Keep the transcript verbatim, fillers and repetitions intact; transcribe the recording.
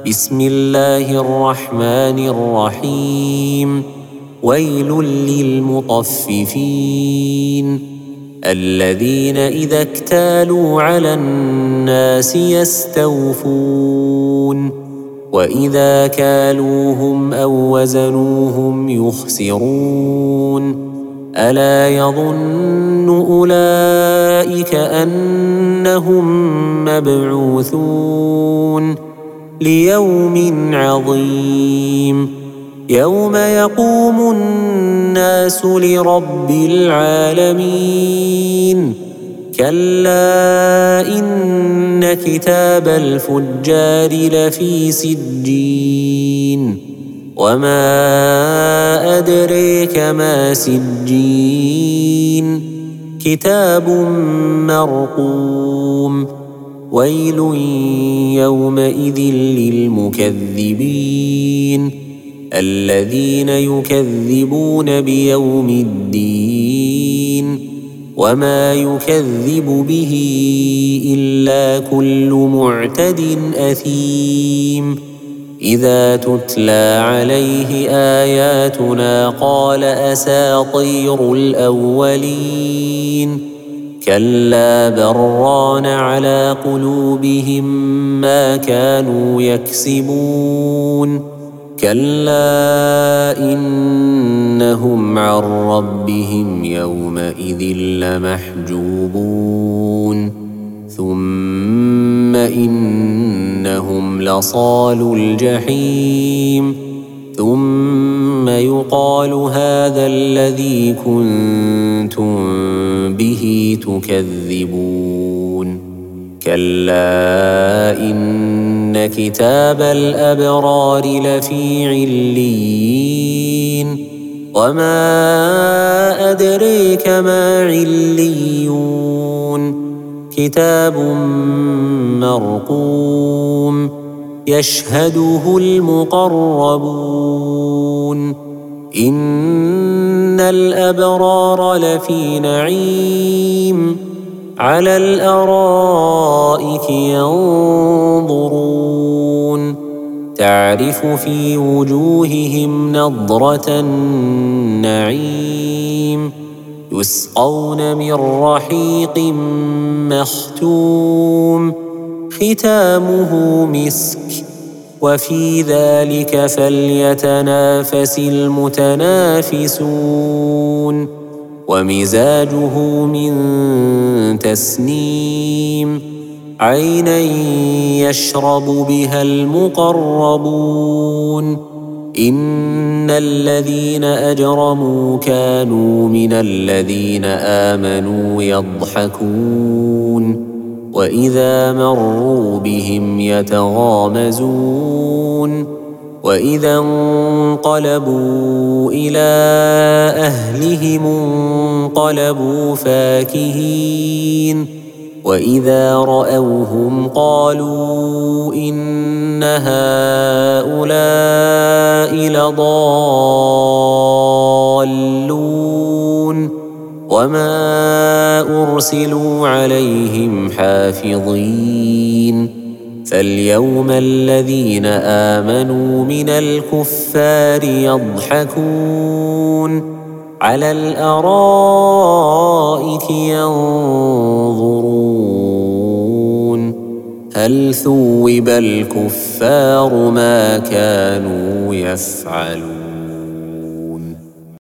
بسم الله الرحمن الرحيم ويل للمطففين الذين إذا اكتالوا على الناس يستوفون وإذا كالوهم أو وزنوهم يخسرون ألا يظن أولئك أنهم مبعوثون ليوم عظيم يوم يقوم الناس لرب العالمين كلا إن كتاب الفجار لفي سجين وما أدريك ما سجين كتاب مرقوم ويل يومئذ للمكذبين الذين يكذبون بيوم الدين وما يكذب به إلا كل معتد أثيم إذا تتلى عليه آياتنا قال أساطير الأولين كلا بران على قلوبهم ما كانوا يكسبون كلا إنهم عن ربهم يومئذ لمحجوبون ثم إنهم لصالو الجحيم ثم يقال هذا الذي كنتم به تكذبون كلا إن كتاب الأبرار لفي عليين وما أدريك ما عليون كتاب مرقوم يشهده المقربون إن الأبرار لفي نعيم على الأرائك ينظرون تعرف في وجوههم نضرة النعيم يسقون من رحيق مختوم ختامه مسك وفي ذلك فليتنافس المتنافسون ومزاجه من تسنيم عينا يشرب بها المقربون إن الذين أجرموا كانوا من الذين آمنوا يضحكون وإذا مروا بهم يتغامزون وإذا انقلبوا إلى أهلهم انقلبوا فاكهين وإذا رأوهم قالوا إن هؤلاء لضالون وما أرسلوا عليهم حافظين فاليوم الذين آمنوا من الكفار يضحكون على الأرائك ينظرون هل ثوب الكفار ما كانوا يفعلون.